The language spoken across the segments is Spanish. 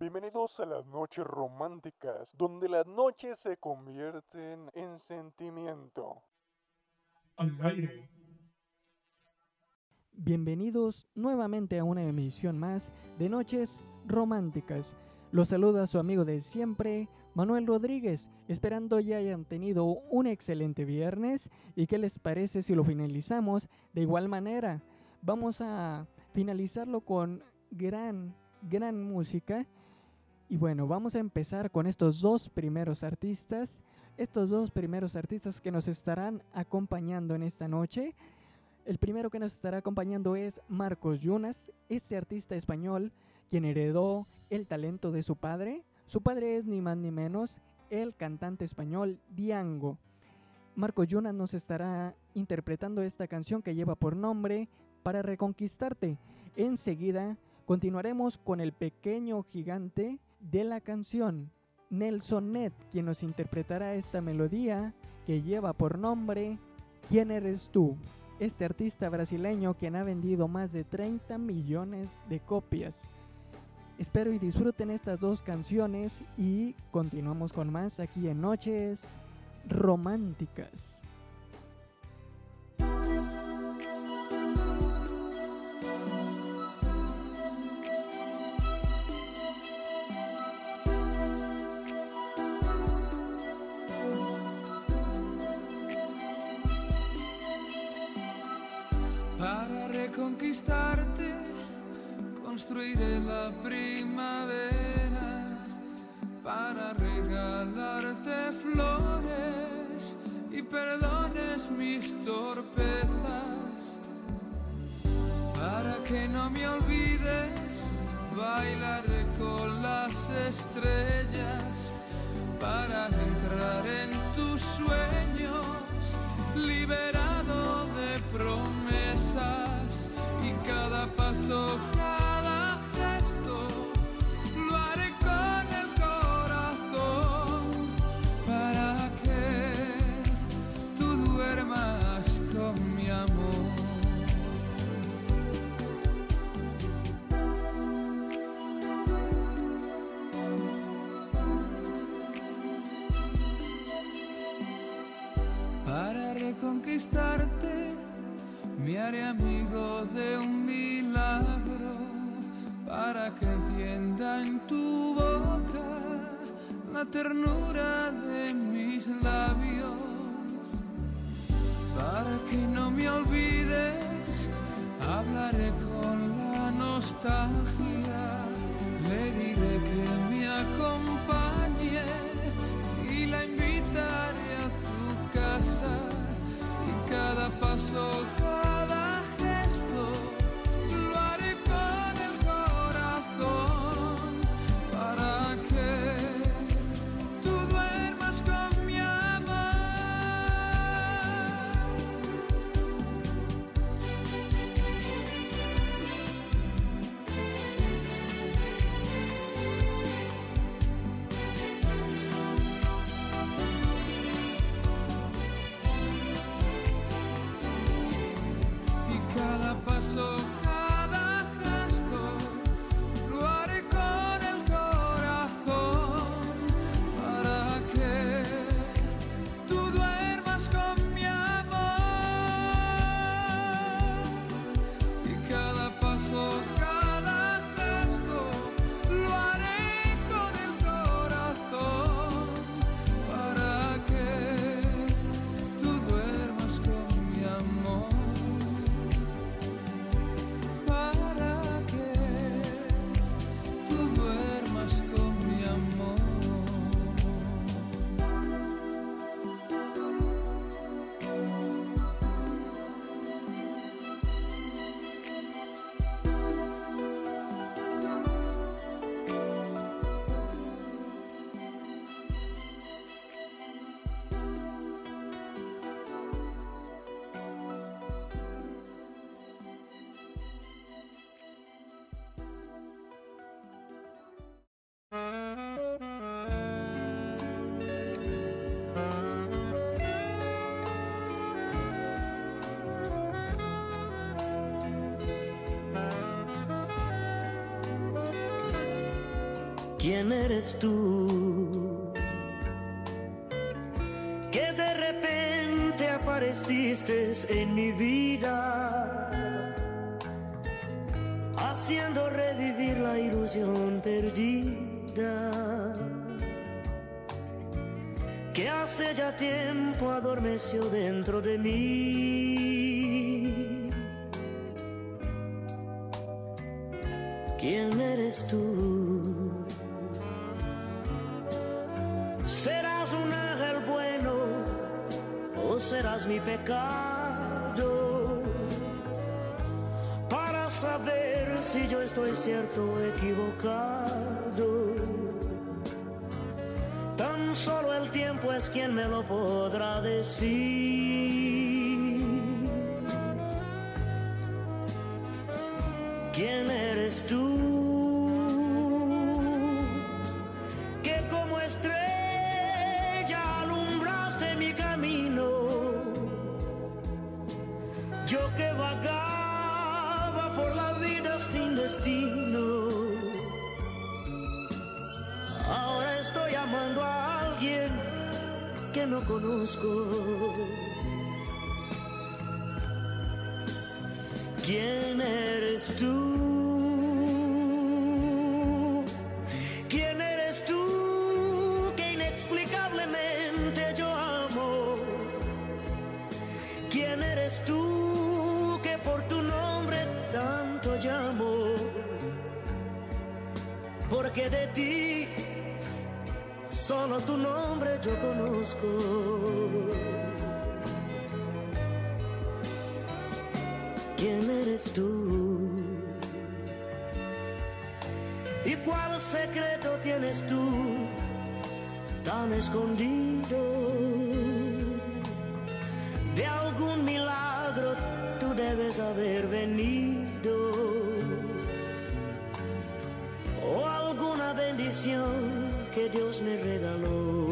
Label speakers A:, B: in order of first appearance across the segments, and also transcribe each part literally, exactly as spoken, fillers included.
A: Bienvenidos a las noches románticas, donde las noches se convierten en sentimiento.
B: Al aire.
C: Bienvenidos nuevamente a una emisión más de Noches Románticas. Los saluda su amigo de siempre, Manuel Rodríguez, esperando ya hayan tenido un excelente viernes. ¿Y qué les parece si lo finalizamos de igual manera? Vamos a finalizarlo con gran, gran música. Y bueno, vamos a empezar con estos dos primeros artistas, estos dos primeros artistas que nos estarán acompañando en esta noche. El primero que nos estará acompañando es Marcos Yunas, este artista español quien heredó el talento de su padre. Su padre es ni más ni menos el cantante español Diango. Marcos Yunas nos estará interpretando esta canción que lleva por nombre Para Reconquistarte. Enseguida continuaremos con el pequeño gigante de la canción, Nelson Ned, quien nos interpretará esta melodía que lleva por nombre ¿Quién eres tú? Este artista brasileño quien ha vendido más de treinta millones de copias. Espero y disfruten estas dos canciones y continuamos con más aquí en Noches Románticas.
D: Para reconquistarte, construiré la primavera, para regalarte flores y perdones mis torpezas. Para que no me olvides, bailaré con las estrellas, para entrar en tus sueños, liberado de promesas. Y cada paso, cada gesto, lo haré con el corazón, para que tú duermas con mi amor. Para reconquistarte, me haré amigo de un milagro, para que encienda en tu boca la ternura de mis labios. Para que no me olvides, hablaré con la nostalgia, le diré que me acompañe y la invitaré a tu casa. Y cada paso, cada gesto, lo haré con el corazón, para que tú duermas con mi amor.
E: ¿Quién eres tú? Que de repente apareciste en mi vida, haciendo revivir la ilusión perdida, que hace ya tiempo adormeció dentro de mí. ¿Quién eres tú? ¿Serás un ángel bueno o serás mi pecado? Para saber si yo estoy cierto o equivocado, tan solo el tiempo es quien me lo podrá decir. ¿Quién eres tú? Que como estrella alumbraste mi camino, yo que vagaba por la vida sin destino. Ahora estoy amando a alguien que no conozco. ¿Quién eres tú? ¿Quién eres tú que inexplicablemente yo amo? ¿Quién eres tú que por tu nombre tanto llamo? Porque de ti solo tu nombre yo conozco. ¿Quién eres tú? ¿Y cuál secreto tienes tú tan escondido? De algún milagro tú debes haber venido, o alguna bendición que Dios me regaló.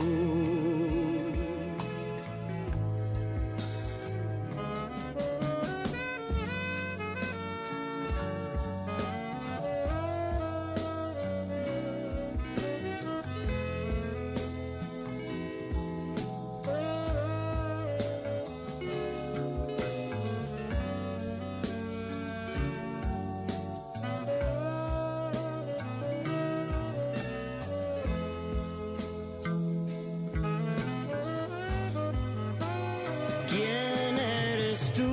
E: ¿Quién eres tú?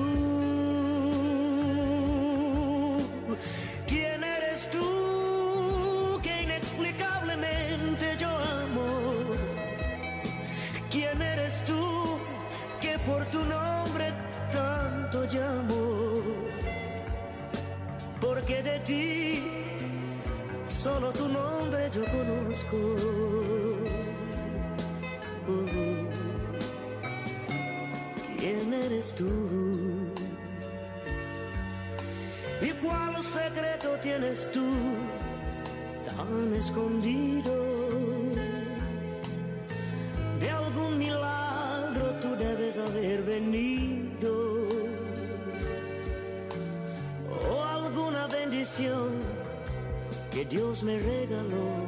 E: ¿Quién eres tú que inexplicablemente yo amo? ¿Quién eres tú que por tu nombre tanto llamo? Porque de ti solo tu nombre yo conozco. Uh-huh. ¿Quién eres tú? ¿Y cuál secreto tienes tú tan escondido? De algún milagro tú debes haber venido, o alguna bendición que Dios me regaló.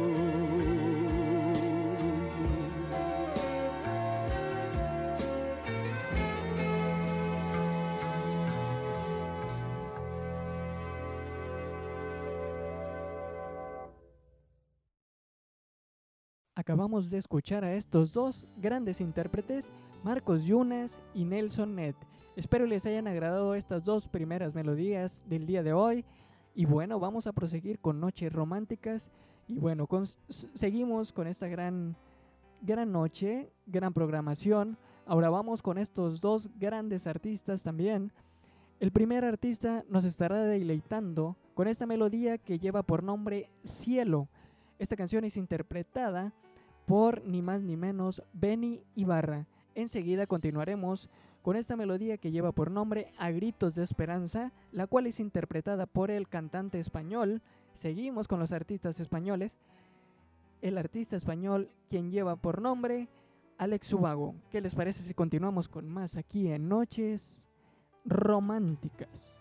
C: Acabamos de escuchar a estos dos grandes intérpretes, Marcos Yunas y Nelson Ned. Espero les hayan agradado estas dos primeras melodías del día de hoy. Y bueno, vamos a proseguir con Noches Románticas. Y bueno, con, seguimos con esta gran, gran noche, gran programación. Ahora vamos con estos dos grandes artistas también. El primer artista nos estará deleitando con esta melodía que lleva por nombre Cielo. Esta canción es interpretada por ni más ni menos Benny Ibarra. Enseguida continuaremos con esta melodía que lleva por nombre A Gritos de Esperanza, la cual es interpretada por el cantante español. Seguimos con los artistas españoles. El artista español quien lleva por nombre Alex Ubago. ¿Qué les parece si continuamos con más aquí en Noches Románticas?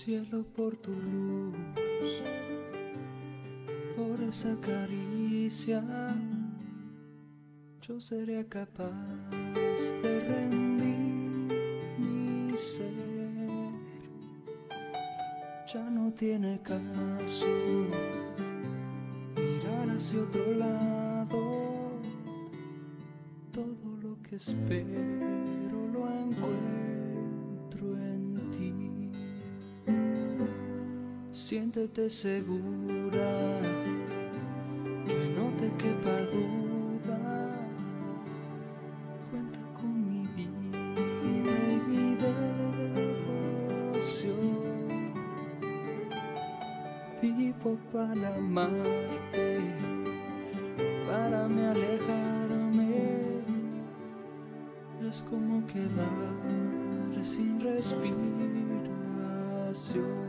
D: cielo por tu luz, por esa caricia, yo seré capaz de rendir mi ser. Ya no tiene caso mirar hacia otro lado, todo lo que espero lo encuentro en ti. Siéntete segura, que no te quepa duda, cuenta con mi vida y mi devoción. Vivo para amarte, para me alejarme, es como quedar sin respiración.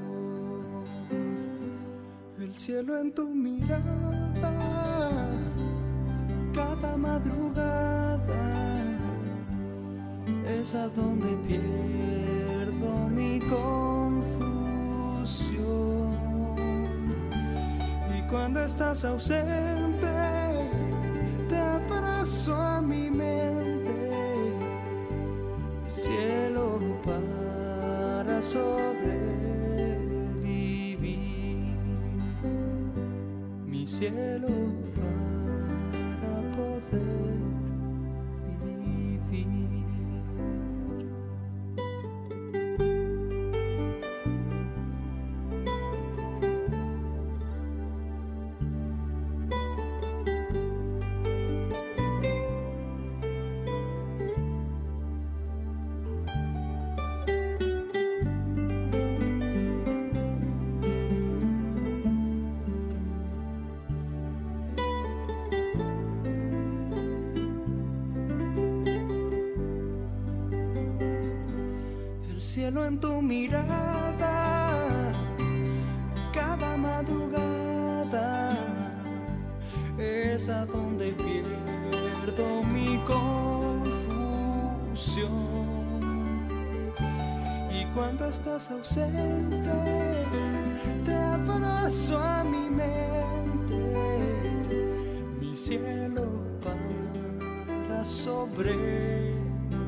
D: El cielo en tu mirada, cada madrugada, es a donde pierdo mi confusión. Y cuando estás ausente, te abrazo a mi mente, cielo para sobrevivir, mi cielo para poder vivir. Cielo en tu mirada, cada madrugada, es a donde pierdo mi confusión. Y cuando estás ausente, te abrazo a mi mente, mi cielo para sobrevivir.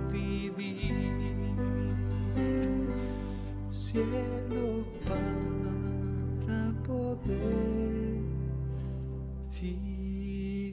D: Cielo para poder vivir.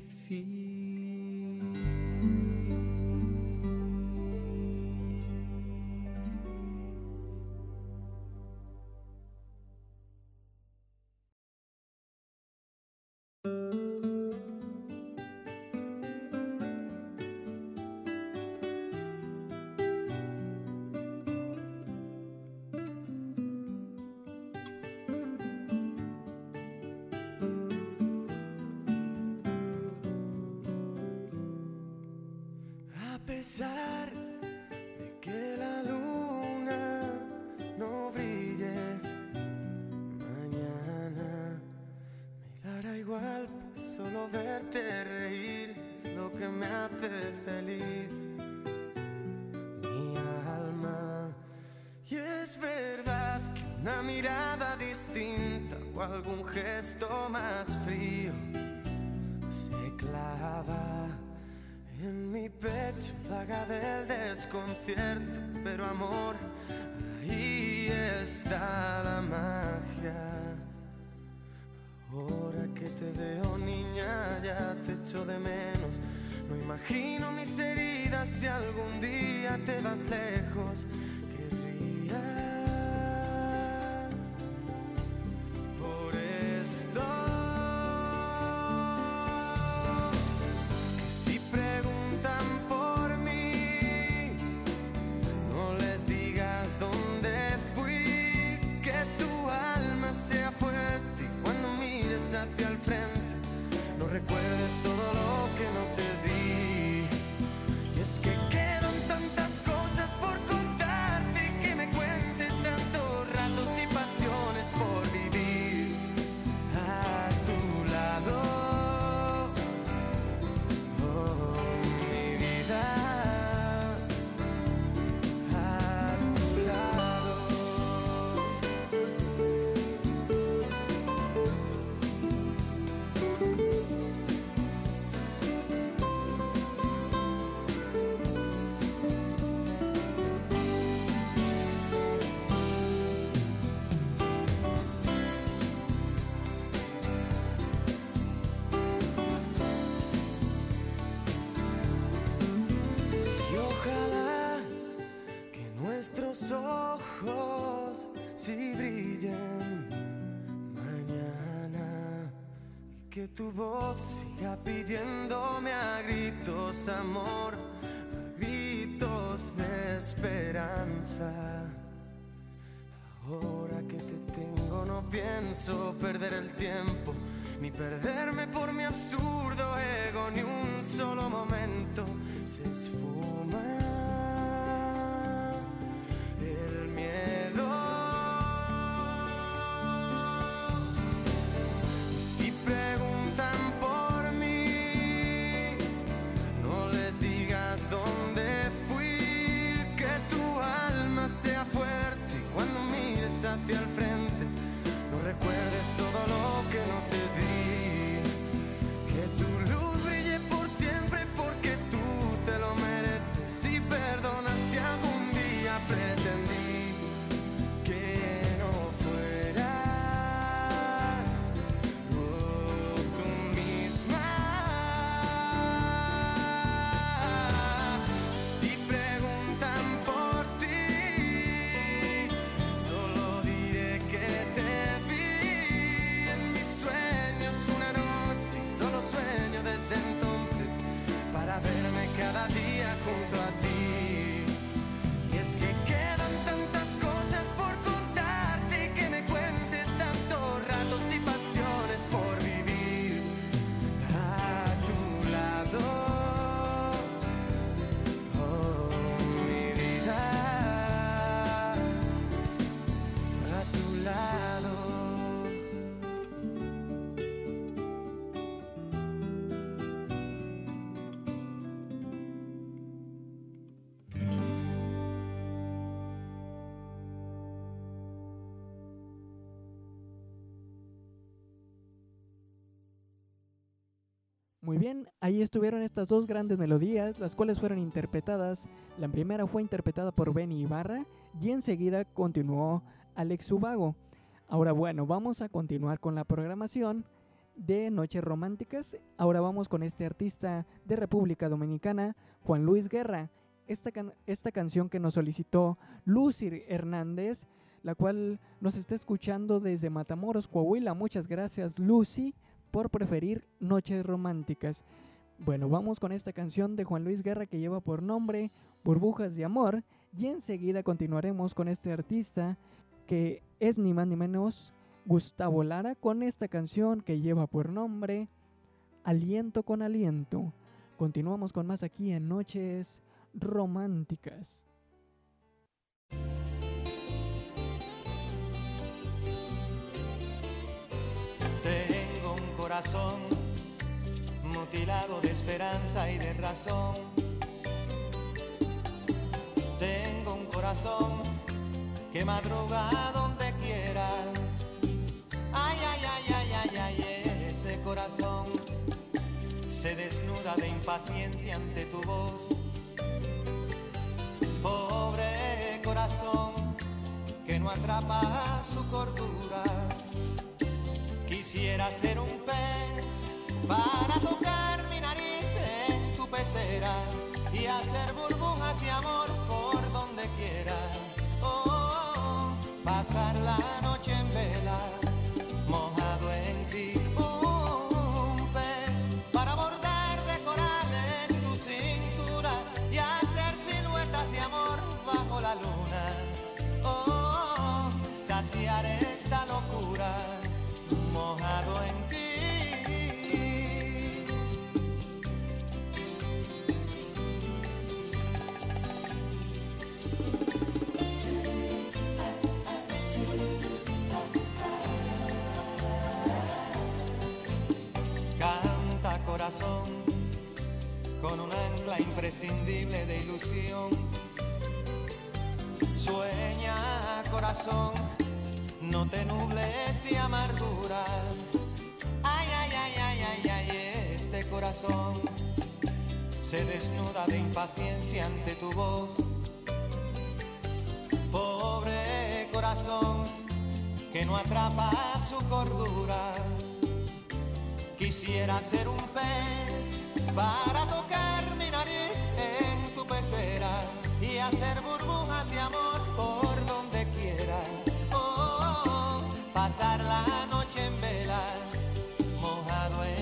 F: A pesar de que la luna no brille mañana, me dará igual, pues solo verte reír es lo que me hace feliz, mi alma. Y es verdad que una mirada distinta o algún gesto más frío se clava en mi pecho, vaga del desconcierto, pero amor, ahí está la magia. Ahora que te veo, niña, ya te echo de menos. No imagino mis heridas si algún día te vas lejos. Querría por esto que si preguntan por mí, no les digas dónde fui, que tu alma sea fuerte y cuando mires hacia el frente no recuerdes todo lo que no te di. Y es que quedan tantas cosas por contarte, que me cuentes tantos ratos y pasiones por vivir a tu lado. Oh, mi vida, a tu lado. que tu voz siga pidiéndome a gritos amor, a gritos de esperanza. Ahora que te tengo no pienso perder el tiempo, ni perderme por mi absurdo ego, ni un solo momento. Se esfuma el miedo. Si preguntan por mí, no les digas dónde fui, que tu alma sea fuerte cuando mires hacia el frente. No recuerdes todo lo que no te di, que tu luz brille por siempre porque tú te lo mereces. Y perdona si algún día pretendí que no fueras oh, tú misma. Si preguntan por ti, solo diré que te vi en mis sueños una noche y solo sueño desde entonces para verme cada día junto a ti. Y es que quedan tantas cosas por contarte, que me cuentes tantos ratos y pasiones por vivir a tu lado. Oh, mi vida, a tu lado.
C: Muy bien, ahí estuvieron estas dos grandes melodías, las cuales fueron interpretadas. La primera fue interpretada por Benny Ibarra y enseguida continuó Alex Ubago. Ahora bueno, vamos a continuar con la programación de Noches Románticas. Ahora vamos con este artista de República Dominicana, Juan Luis Guerra. Esta, can- esta canción que nos solicitó Lucy Hernández, la cual nos está escuchando desde Matamoros, Coahuila. Muchas gracias, Lucy, por preferir Noches Románticas. Bueno, vamos con esta canción de Juan Luis Guerra que lleva por nombre Burbujas de Amor, y enseguida continuaremos con este artista que es ni más ni menos Gustavo Lara, con esta canción que lleva por nombre Aliento con Aliento. Continuamos con más aquí en Noches Románticas.
G: Tengo un corazón mutilado de esperanza y de razón. Tengo un corazón que madruga donde quiera. Ay, ay, ay, ay, ay, ay, ese corazón se desnuda de impaciencia ante tu voz. Pobre corazón que no atrapa su cordura. Quisiera ser un pez para tocar mi nariz en tu pecera y hacer burbujas de amor por donde quiera. Oh, oh, oh, pasar la noche en vela, mojado en ti. Un pez para bordar de corales tu cintura y hacer siluetas de amor bajo la luna. Oh, oh, oh, saciar esta locura mojado en ti. Canta corazón con un ancla imprescindible de ilusión. Sueña corazón, no te nubles de amargura. Ay, ay, ay, ay, ay, ay, este corazón se desnuda de impaciencia ante tu voz. Pobre corazón que no atrapa su cordura. Quisiera ser un pez para tocar mi nariz en tu pecera y hacer burbujas de amor por donde quiera. Oh, oh, oh, pasar la noche en vela, mojado en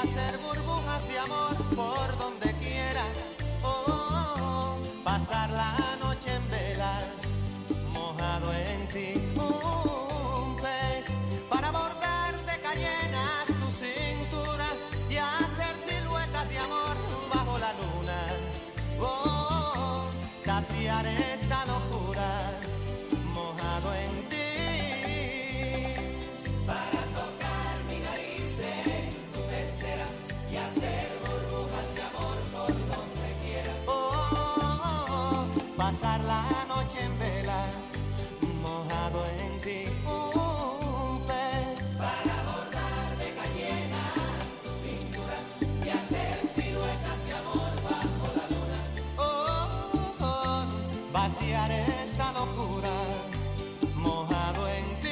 G: hacer burbujas de amor por donde quiera. Oh, oh, oh, pasar la noche en vela, mojado en ti. Un pez para bordar de cayenas tu cintura y hacer siluetas de amor bajo la luna. Oh, oh, oh, saciar esta locura, mojado en ti. Para tocar mi nariz en tu pecera y hacer burbujas de amor por donde quiera. Oh, oh, oh, oh, pasar la noche en vela, mojado en ti. Un pez para bordar de cayenas tu cintura y hacer siluetas de amor bajo la luna. Oh, oh, oh, vaciar esta locura, mojado en ti.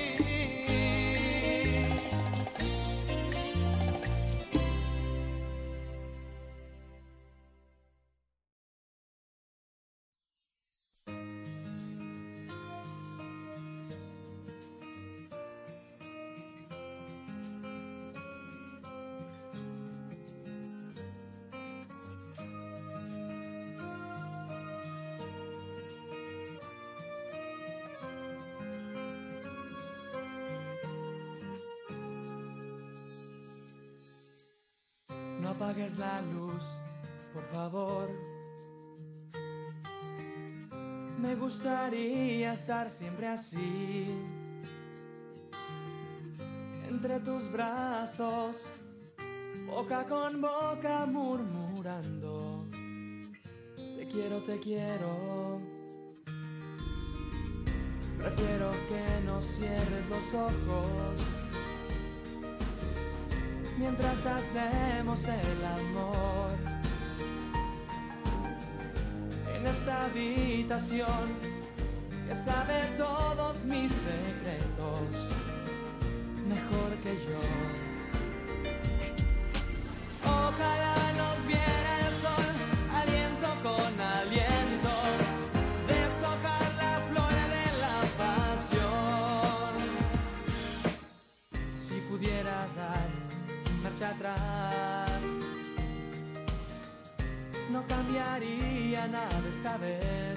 D: No apagues la luz, por favor. Me gustaría estar siempre así, entre tus brazos, boca con boca murmurando: te quiero, te quiero. Prefiero que no cierres los ojos mientras hacemos el amor en esta habitación que sabe todos mis secretos mejor que yo. Ojalá nos viera el sol, aliento con aliento, deshojar la flor de la pasión. Si pudiera dar marcha atrás, no cambiaría nada esta vez.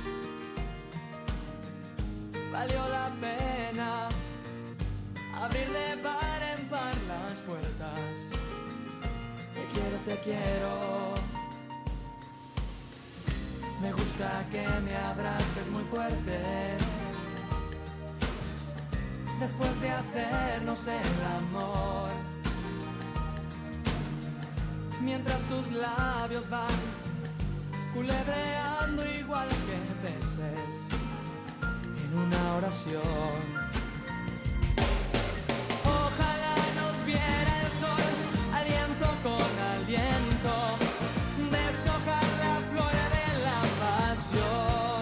D: Valió la pena abrir de par en par las puertas. Te quiero, te quiero. Me gusta que me abraces muy fuerte después de hacernos el amor, mientras tus labios van culebreando igual que peces en una oración. Ojalá nos viera el sol, aliento con aliento, deshojar la flor de la pasión.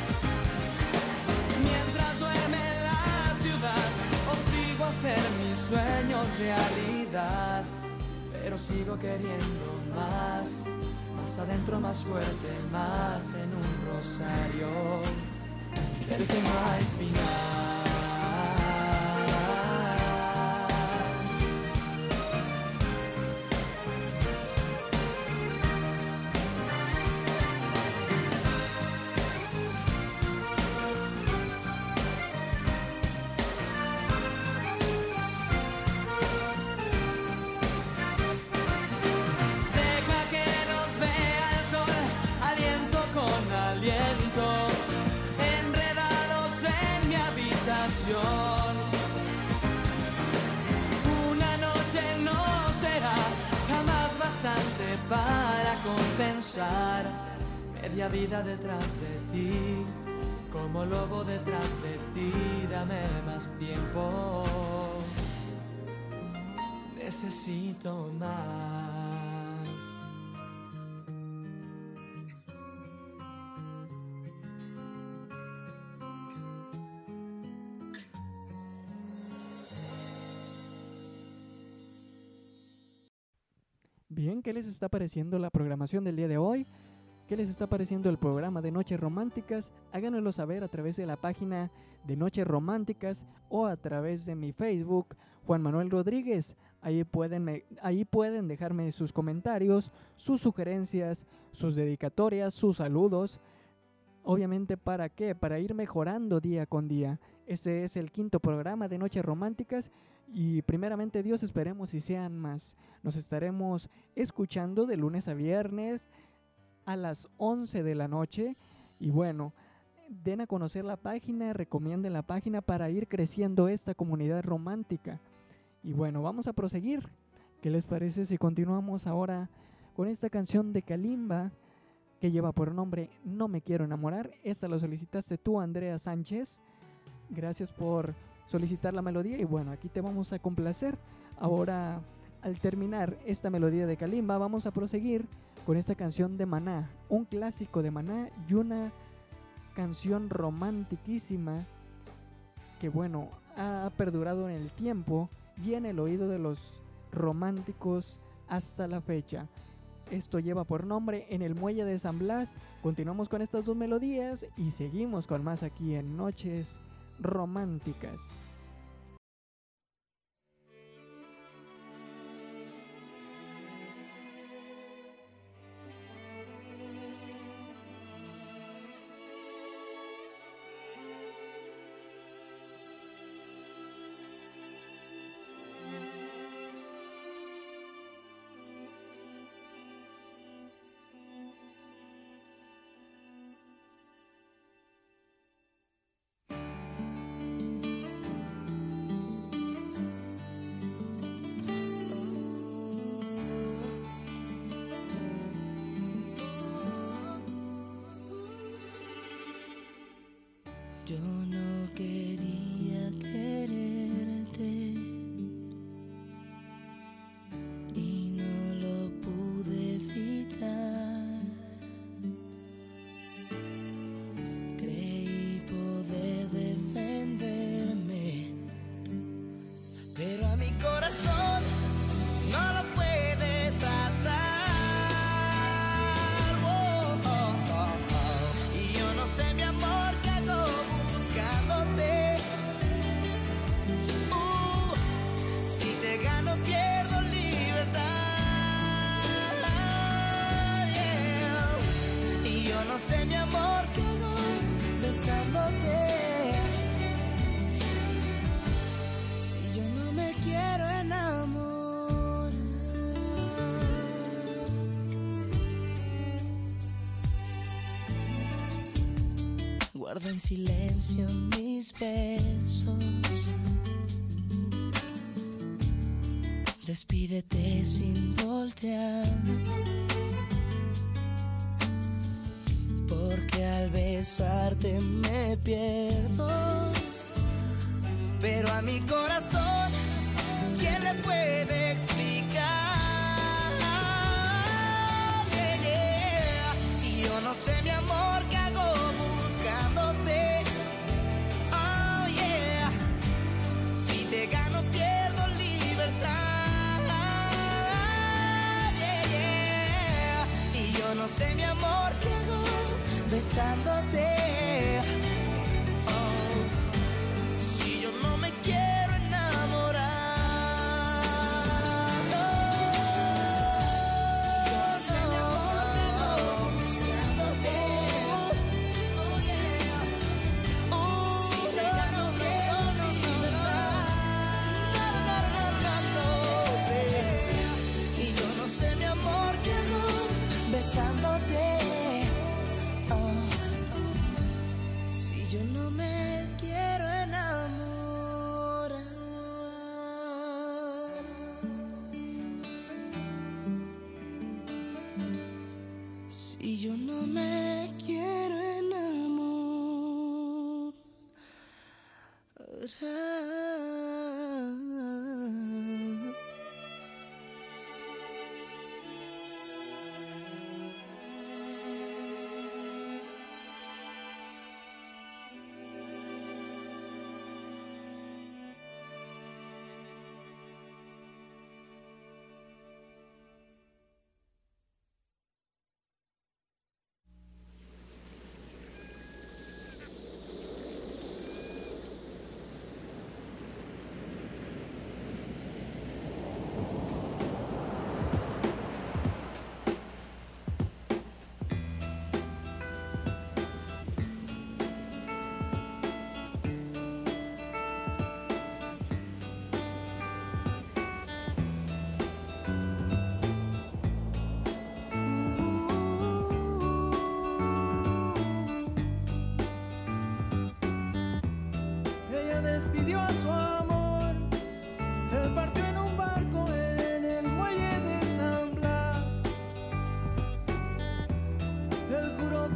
D: Mientras duerme la ciudad, consigo hacer mis sueños realidad, pero sigo queriendo más, más adentro, más fuerte, más en un rosario del que no hay final. Una noche no será jamás bastante para compensar media vida detrás de ti, como lobo detrás de ti. Dame más tiempo, necesito más.
C: Bien, ¿qué les está pareciendo la programación del día de hoy? ¿Qué les está pareciendo el programa de Noches Románticas? Háganoslo saber a través de la página de Noches Románticas o a través de mi Facebook, Juan Manuel Rodríguez. Ahí pueden, me- ahí pueden dejarme sus comentarios, sus sugerencias, sus dedicatorias, sus saludos. Obviamente, ¿para qué? Para ir mejorando día con día. Este es el quinto programa de Noches Románticas y primeramente Dios esperemos y sean más. Nos estaremos escuchando de lunes a viernes a las once de la noche y bueno, den a conocer la página, recomienden la página para ir creciendo esta comunidad romántica. Y bueno, vamos a proseguir. ¿Qué les parece si continuamos ahora con esta canción de Kalimba que lleva por nombre No me quiero enamorar? Esta la solicitaste tú, Andrea Sánchez. Gracias por solicitar la melodía y bueno, aquí te vamos a complacer. Ahora, al terminar esta melodía de Kalimba, vamos a proseguir con esta canción de Maná, un clásico de Maná y una canción romantiquísima que bueno, ha perdurado en el tiempo y en el oído de los románticos hasta la fecha. Esto lleva por nombre En el Muelle de San Blas. Continuamos con estas dos melodías y seguimos con más aquí en Noches Románticas.
D: Yo no quería quererte y no lo pude evitar. Creí poder defenderme, pero a mi corazón no lo puedes atar. Oh, oh, oh, oh. Y yo no sé, mi amor, qué hago buscándote. Uh, si te gano pierdo libertad. Yeah. Y yo no sé, mi amor, qué hago besándote. Si yo no me quiero enamorar. Guarda en silencio mis besos. Despídete sin voltear, porque al besarte me pierdo. Pero a mi corazón, ¿quién le puede explicar? Yeah, yeah. Y yo no sé, mi amor, qué hago buscándote. Oh yeah. Si te gano pierdo libertad. Yeah, yeah. Y yo no sé, mi amor, qué hago besándote. Oh. Si yo no me quiero enamorar. No. Yo no sé, mi amor, qué hago buscándote. Oh yeah. Oh, si te gano pierdo libertad. No, no, no, no, no, sí. Y yo no sé, mi amor, qué hago besándote. Oh. Si yo no me quiero enamorar. Si yo no me quiero enamorar.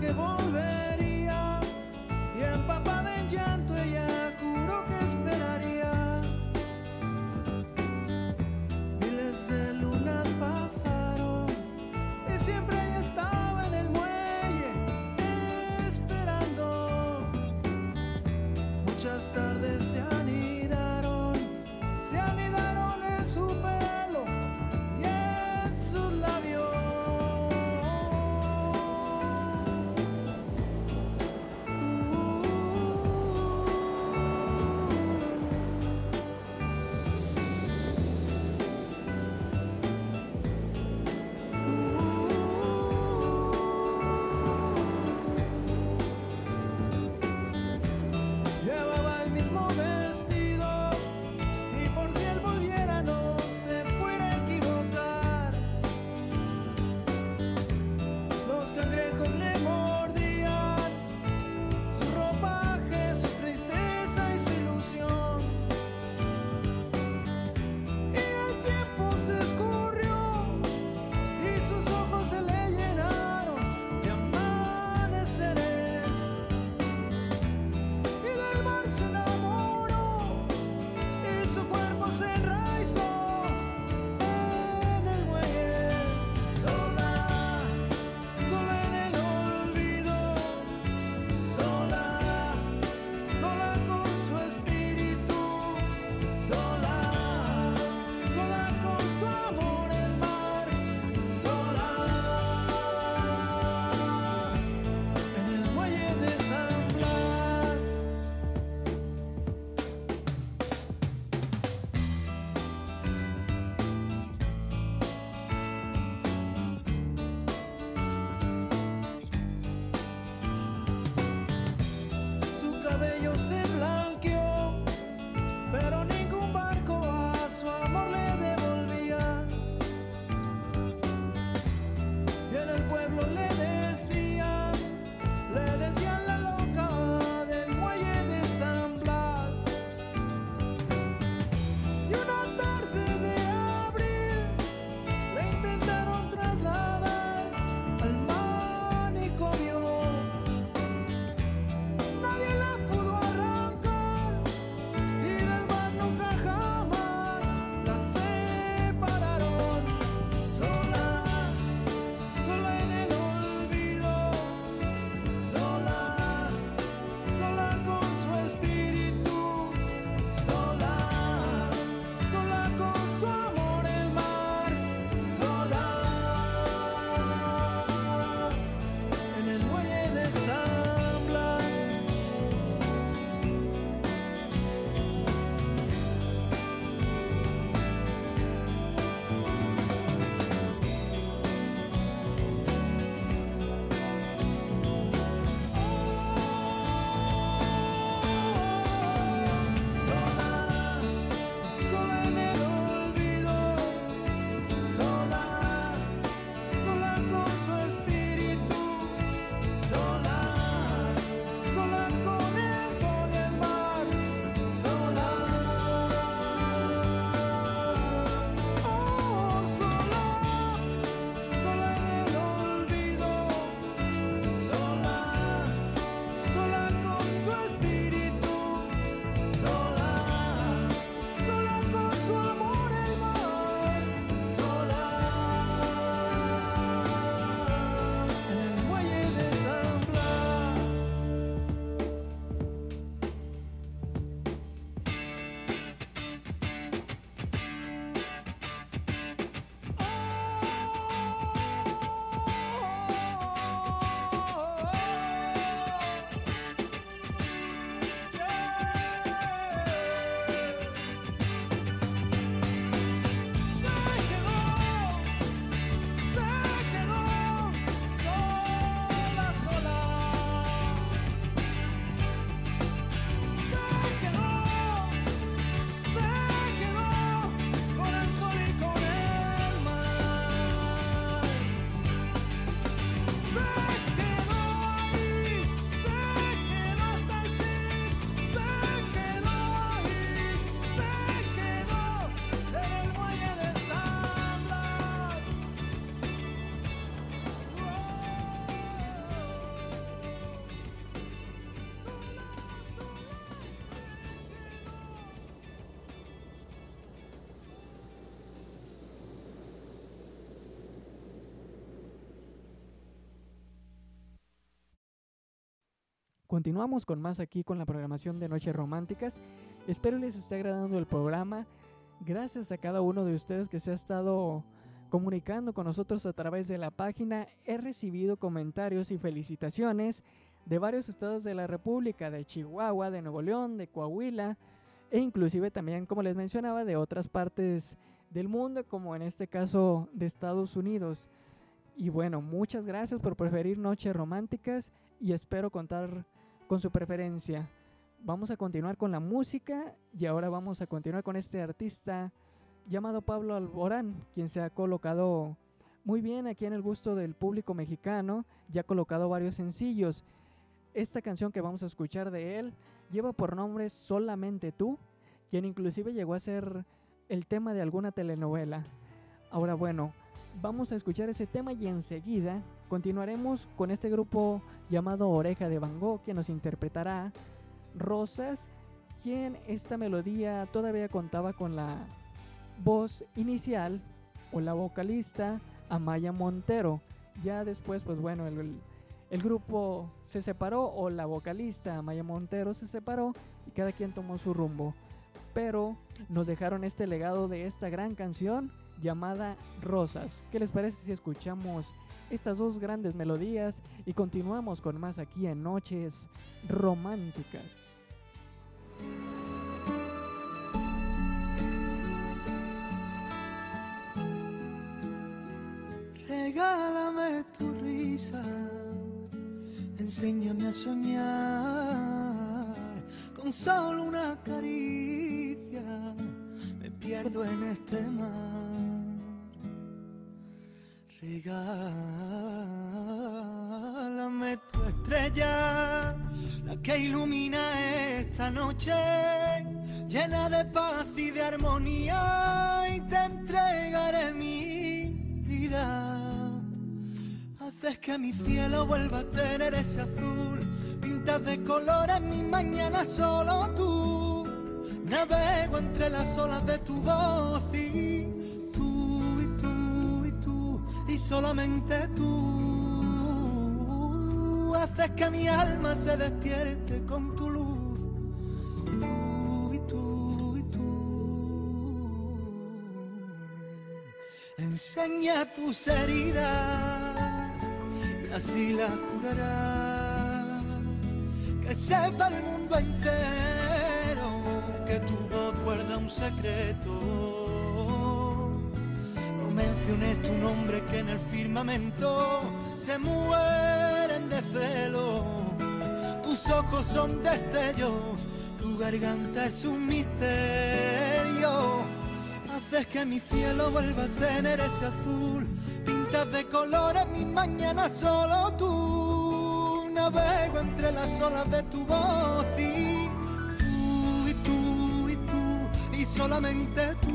E: que volvería, y empapada en llanto ella juró que esperaría. Miles de lunas pasaron y siempre ella estaba en el muelle esperando. Muchas tardes se anidaron, se anidaron en su pelo y en sus labios.
C: continuamos con más aquí con la programación de Noches Románticas. Espero les esté agradando el programa. Gracias a cada uno de ustedes que se ha estado comunicando con nosotros a través de la página. He recibido comentarios y felicitaciones de varios estados de la República, de Chihuahua, de Nuevo León, de Coahuila, e inclusive también, como les mencionaba, de otras partes del mundo, como en este caso de Estados Unidos. Y bueno, muchas gracias por preferir Noches Románticas y espero contar con su preferencia. Vamos a continuar con la música y ahora vamos a continuar con este artista llamado Pablo Alborán, quien se ha colocado muy bien aquí en el gusto del público mexicano. Ya ha colocado varios sencillos. Esta canción que vamos a escuchar de él lleva por nombre Solamente Tú, quien inclusive llegó a ser el tema de alguna telenovela. Ahora bueno, vamos a escuchar ese tema y enseguida continuaremos con este grupo llamado Oreja de Van Gogh, quien nos interpretará Rosas, quien esta melodía todavía contaba con la voz inicial o la vocalista Amaya Montero. Ya después, pues bueno, el, el grupo se separó, o la vocalista Amaya Montero se separó y cada quien tomó su rumbo. Pero nos dejaron este legado de esta gran canción llamada Rosas. ¿Qué les parece si escuchamos estas dos grandes melodías y continuamos con más aquí en Noches Románticas?
E: Regálame tu risa, enséñame a soñar, con solo una caricia me pierdo en este mar. Regálame tu estrella, la que ilumina esta noche, llena de paz y de armonía, y te entregaré mi vida. Haces que mi cielo vuelva a tener ese azul, pintas de colores mi mañana solo tú. Navego entre las olas de tu voz y tú, y tú, y tú, y solamente tú. Haces que mi alma se despierte con tu luz, tú, y tú, y tú. Enseña tus heridas y así las curarás, que sepa el mundo entero que tu voz guarda un secreto. No menciones tu nombre, que en el firmamento se mueren de celo. Tus ojos son destellos, tu garganta es un misterio. Haces que mi cielo vuelva a tener ese azul, pintas de colores mi mañana solo tú. Navego entre las olas de tu voz y tú, y tú, y tú, y solamente tú.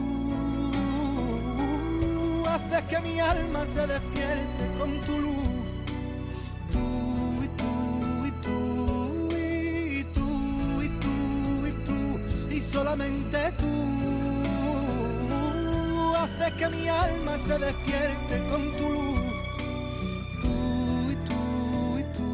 E: Haces que mi alma se despierte con tu luz, tú, y tú, y tú, y tú, y tú, y tú, y solamente tú. Haces que mi alma se despierte con tu luz, tú, y tú, y tú.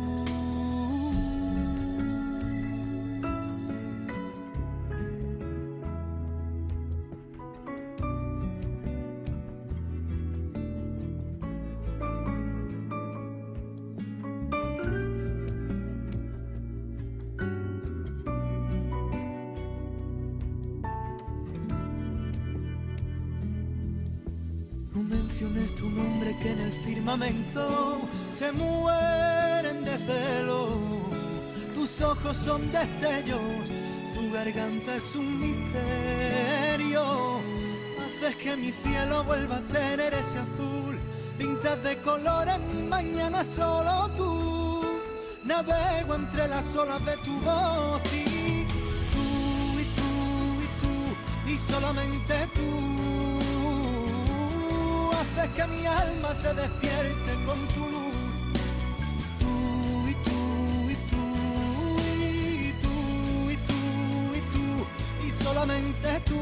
E: No menciones tu nombre, que en el firmamento se mueren de celo. Tus ojos son destellos, tu garganta es un misterio. Haces que mi cielo vuelva a tener ese azul, pintas de colores mi mañana solo tú. Navego entre las olas de tu voz y tú, y tú, y tú, y solamente tú. Haces que mi alma se despierte con tu luz, tú, y tú, y tú, y tú, y tú, y tú, y solamente tú.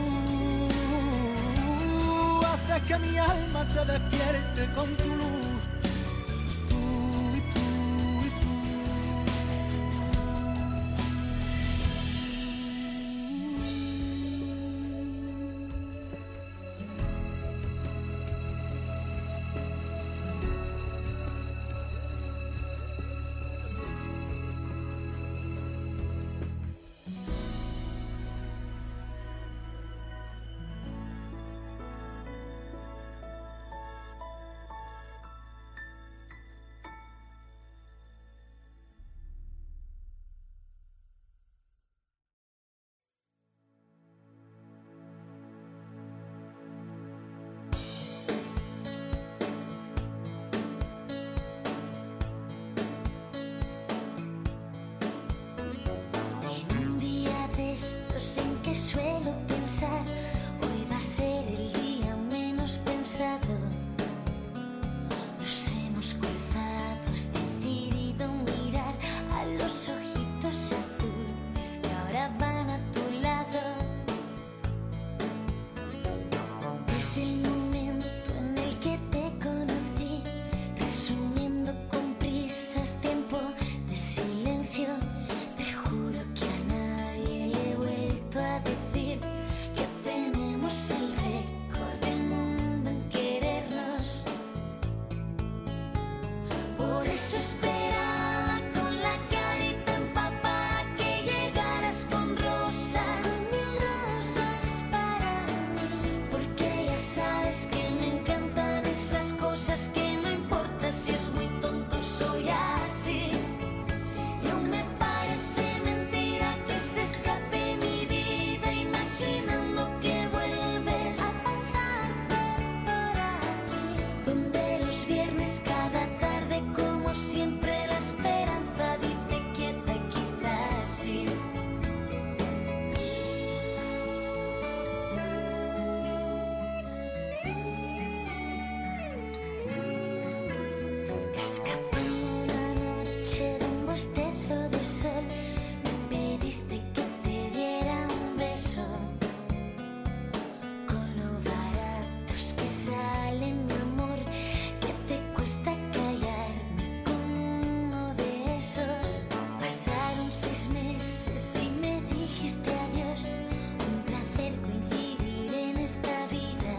E: Haces que mi alma se despierte con tu luz, tú, y tú, y tú.
H: que suelo pensar, hoy va a ser el día menos pensado. Nos hemos cruzado, has decidido mirar a los ojitos azules que ahora van a tu lado. Desde el momento en el que te conocí, resumiendo con prisas tiempo de silencio, te juro que a nadie le he vuelto a decir que tenemos el récord del mundo en querernos. Por eso esperaba con la carita empapada que llegaras con rosas, mil rosas para mí, porque ya sabes que me encantan esas cosas que no importa si es muy tonto, soy así. Y aún me parece mentira que se escape mi vida imaginando que vuelves a pasar por aquí, donde los viernes cada tarde como siempre la esperanza dice quieta y quizás sí. Escapando una noche de un bostezo de sol, me pediste que te diera un beso. Con lo baratos que salen, mi amor, que te cuesta callarme con uno de esos. Pasaron seis meses y me dijiste adiós. Un placer coincidir en esta vida.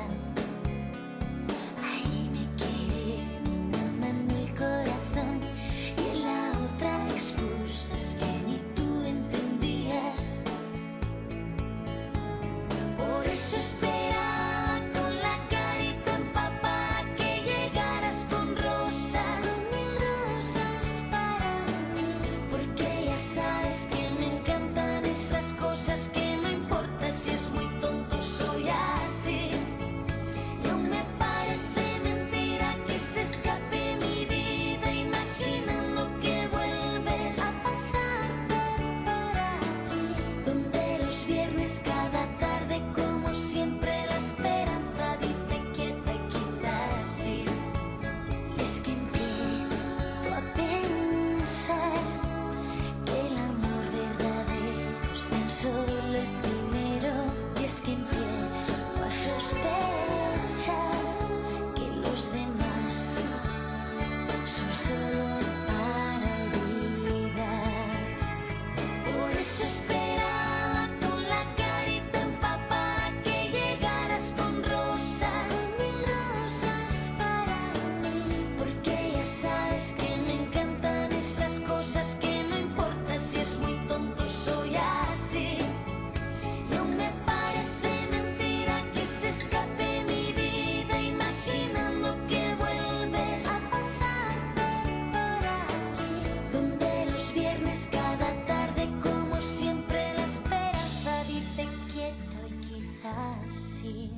H: Ahí me quedé en una mano el corazón y en la otra excusas que ni tú entendías. Por eso esperaba con la carita empapada que llegaras con rosas, mil rosas para mí, porque ya sabes que me encantan esas cosas que no importa si es muy tonto, soy así. Y aún me parece mentira que se escape mi vida imaginando que vuelves a pasar por aquí, donde los viernes cada tarde como siempre la esperanza dice quieta y quizás sí. Es que empiezo a pensar que el amor verdadero es tan solo el primero, y es que empiezo a sospechar que los demás son solo para olvidar. Por eso esperaba con la carita empapada que llegaras con rosas, mil rosas para mí, porque ya sabes que me encantan esas cosas que no importa si es muy tonto, soy así. Y aún me parece mentira que se escape mi vida imaginando que vuelves a pasar por aquí, donde los viernes cada tarde como siempre la esperanza dice quieto y quizás sí.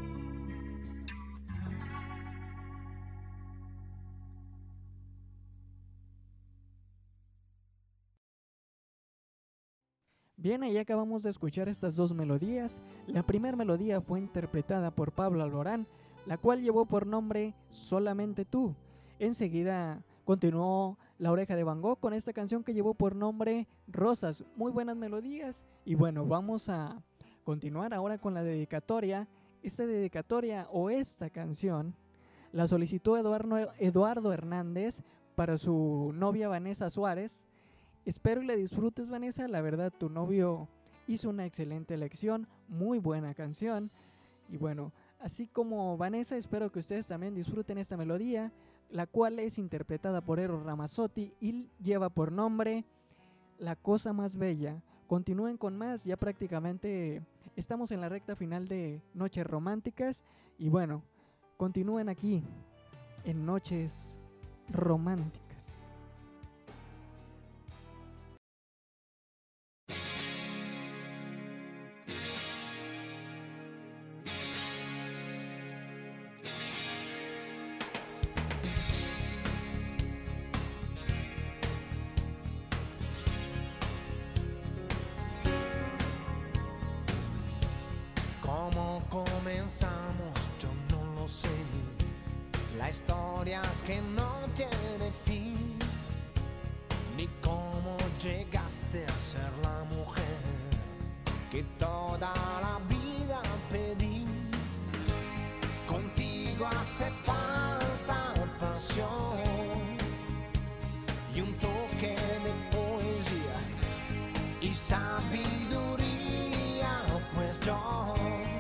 C: Bien, ahí acabamos de escuchar estas dos melodías. La primera melodía fue interpretada por Pablo Alborán, la cual llevó por nombre Solamente tú. Enseguida continuó La Oreja de Van Gogh con esta canción que llevó por nombre Rosas. Muy buenas melodías. Y bueno, vamos a continuar ahora con la dedicatoria. Esta dedicatoria o esta canción la solicitó Eduardo, Eduardo Hernández para su novia Vanessa Suárez. Espero y la disfrutes, Vanessa. La verdad, tu novio hizo una excelente elección, muy buena canción. Y bueno, así como Vanessa, espero que ustedes también disfruten esta melodía, la cual es interpretada por Eros Ramazzotti y lleva por nombre La Cosa Más Bella. Continúen con más, ya prácticamente estamos en la recta final de Noches Románticas. Y bueno, continúen aquí en Noches Románticas.
E: historia que no tiene fin, ni cómo llegaste a ser la mujer que toda la vida pedí. Contigo hace falta pasión y un toque de poesía y sabiduría, pues yo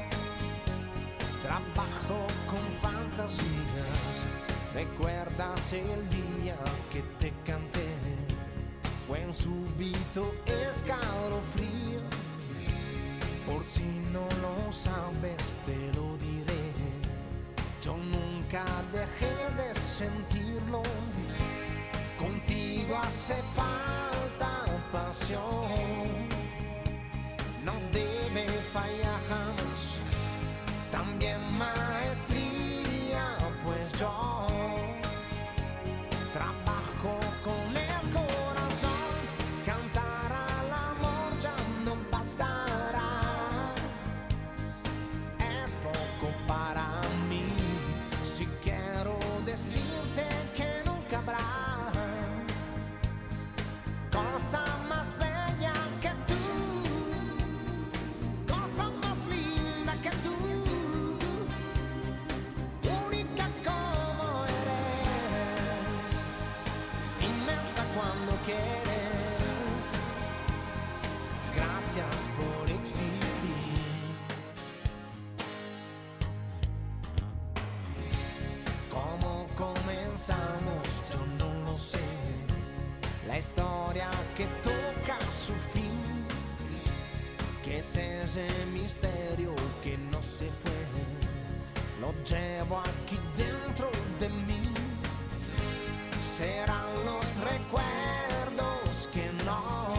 E: trabajo con fantasías. ¿Recuerdas el día que te canté? Fue un súbito escalofrío. Por si no lo sabes te lo diré, yo nunca dejé de sentirlo. Contigo hace falta pasión, no debe fallar jamás. También maestría, pues yo trabajo con el corazón. Cantar al amor ya no bastará, es poco para mí. Si quiero decirte que nunca habrá cosa más bella que tú, cosa más linda que tú, única como eres, inmensa cuando quieres. Gracias por existir. ¿Cómo comenzamos? Yo no lo sé. La historia que toca su fin, que es ese misterio que no se fue, lo llevo aquí dentro de mí. Serán los recuerdos que no,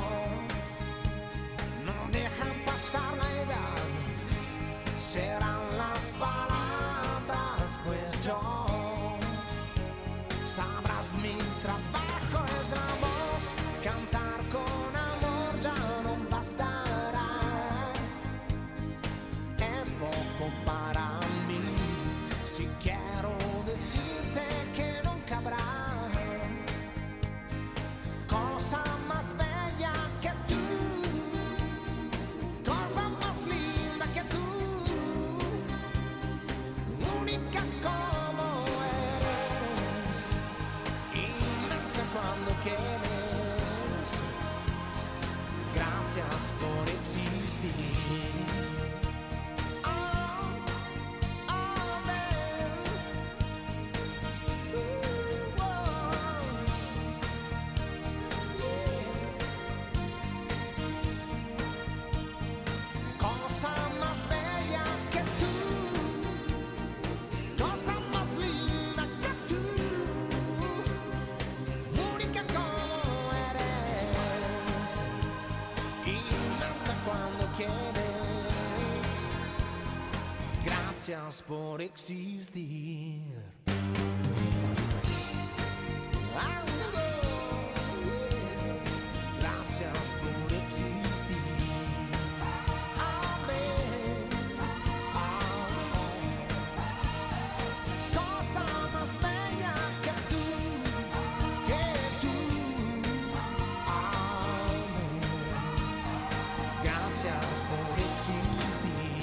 E: no dejan pasar la edad. Serán las palabras, pues yo, sabrás mi trabajo es la voz. Cantar con amor ya no bastará, es poco para mí. Si quiero decirte que nunca habrá cosa más bella que tú, cosa más linda que tú, única como eres, inmensa cuando quieres. Gracias por existir. Oh, oh, babe. Ooh, oh. Cosa más bella que tú, cosa más linda que tú, única como eres, inmensa cuando quieres. Gracias por existir. Ah, oh, gracias por existir. Amén. Ah, cosa más bella que tú, que tú. Amén. Gracias por existir.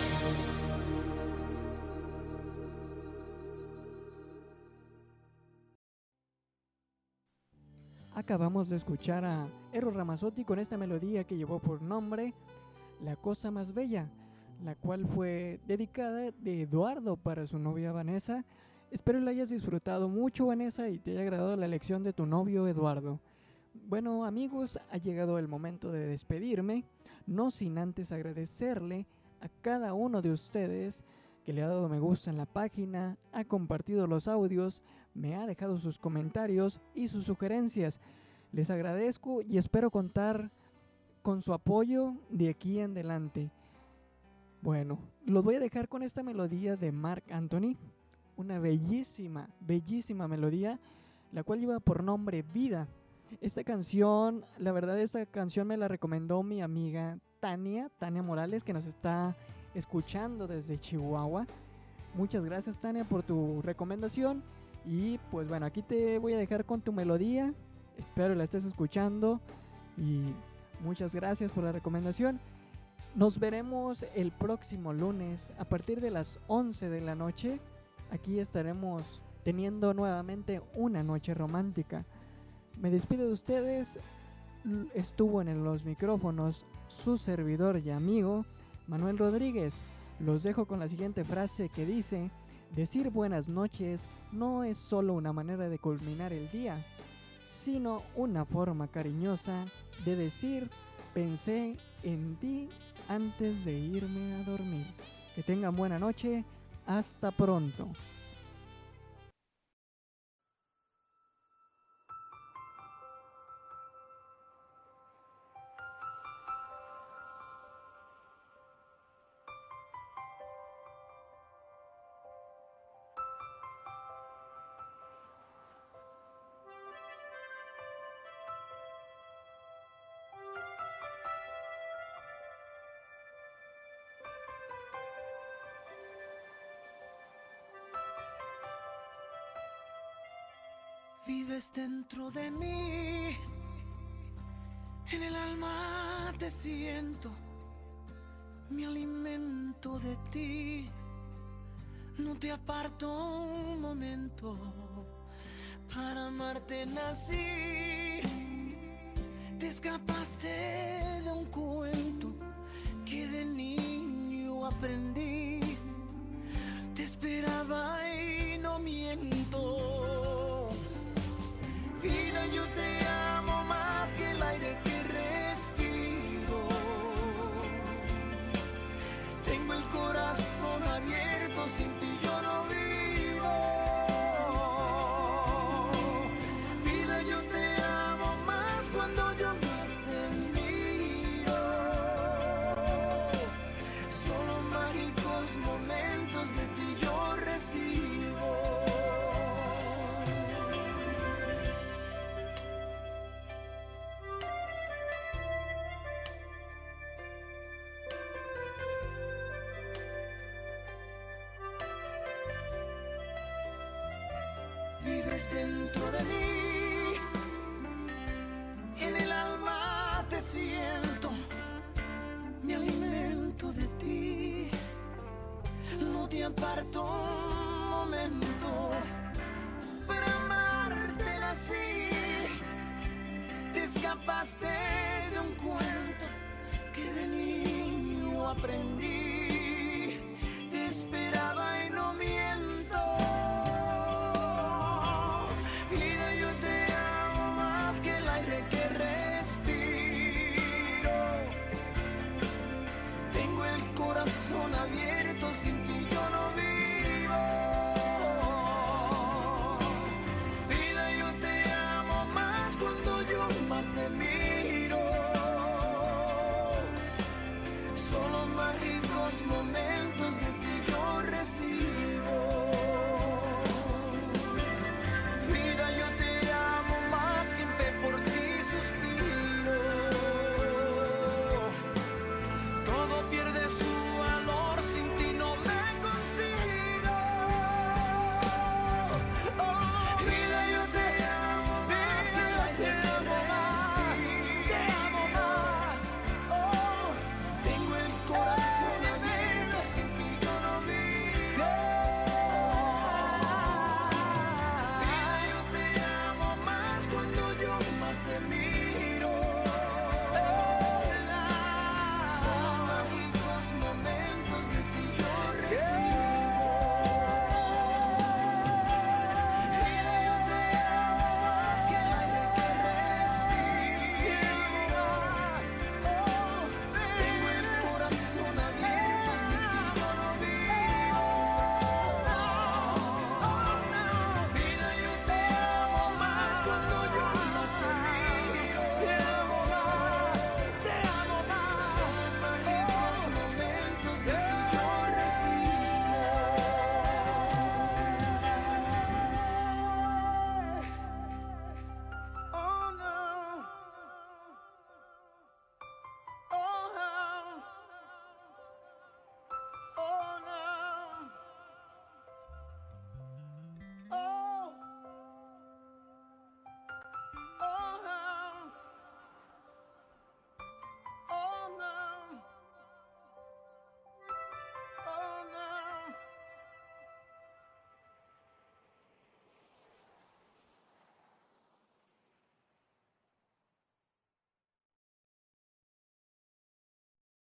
C: Acabamos de escuchar a Eros Ramazzotti con esta melodía que llevó por nombre La Cosa Más Bella, la cual fue dedicada de Eduardo para su novia Vanessa. Espero la hayas disfrutado mucho, Vanessa, y te haya agradado la elección de tu novio Eduardo. Bueno, amigos, ha llegado el momento de despedirme, no sin antes agradecerle a cada uno de ustedes que le ha dado me gusta en la página, ha compartido los audios, me ha dejado sus comentarios y sus sugerencias. Les agradezco y espero contar con su apoyo de aquí en adelante. Bueno, los voy a dejar con esta melodía de Marc Anthony, una bellísima, bellísima melodía, la cual lleva por nombre Vida. Esta canción, la verdad, esta canción me la recomendó mi amiga Tania, Tania Morales, que nos está escuchando desde Chihuahua. Muchas gracias, Tania, por tu recomendación. Y pues bueno, aquí te voy a dejar con tu melodía. Espero la estés escuchando. Y muchas gracias por la recomendación. Nos veremos el próximo lunes a partir de las once de la noche. Aquí estaremos teniendo nuevamente una noche romántica. Me despido de ustedes. Estuvo en los micrófonos su servidor y amigo Manuel Rodríguez. Los dejo con la siguiente frase que dice: decir buenas noches no es solo una manera de culminar el día, sino una forma cariñosa de decir pensé en ti antes de irme a dormir. Que tengan buena noche. Hasta pronto.
E: Vives dentro de mí, en el alma te siento, me alimento de ti, no te aparto un momento, para amarte nací, te escapaste de un cuento que de niño aprendí, te esperaba y no miento. Vida, yo te amo más que el aire que respiro. Tengo el corazón abierto, sin ti yo no vivo. Vida, yo te amo más cuando yo más te miro. Solo mágicos momentos de ti yo recibo. Vives dentro de mí, en el alma te siento, me alimento de ti, no te aparto un momento, para amarte nací, te escapaste de un cuento que de niño aprendí, te esperaba y no miento. Corazón abierto, sin ti yo no vivo. Vida, yo te amo más cuando yo más te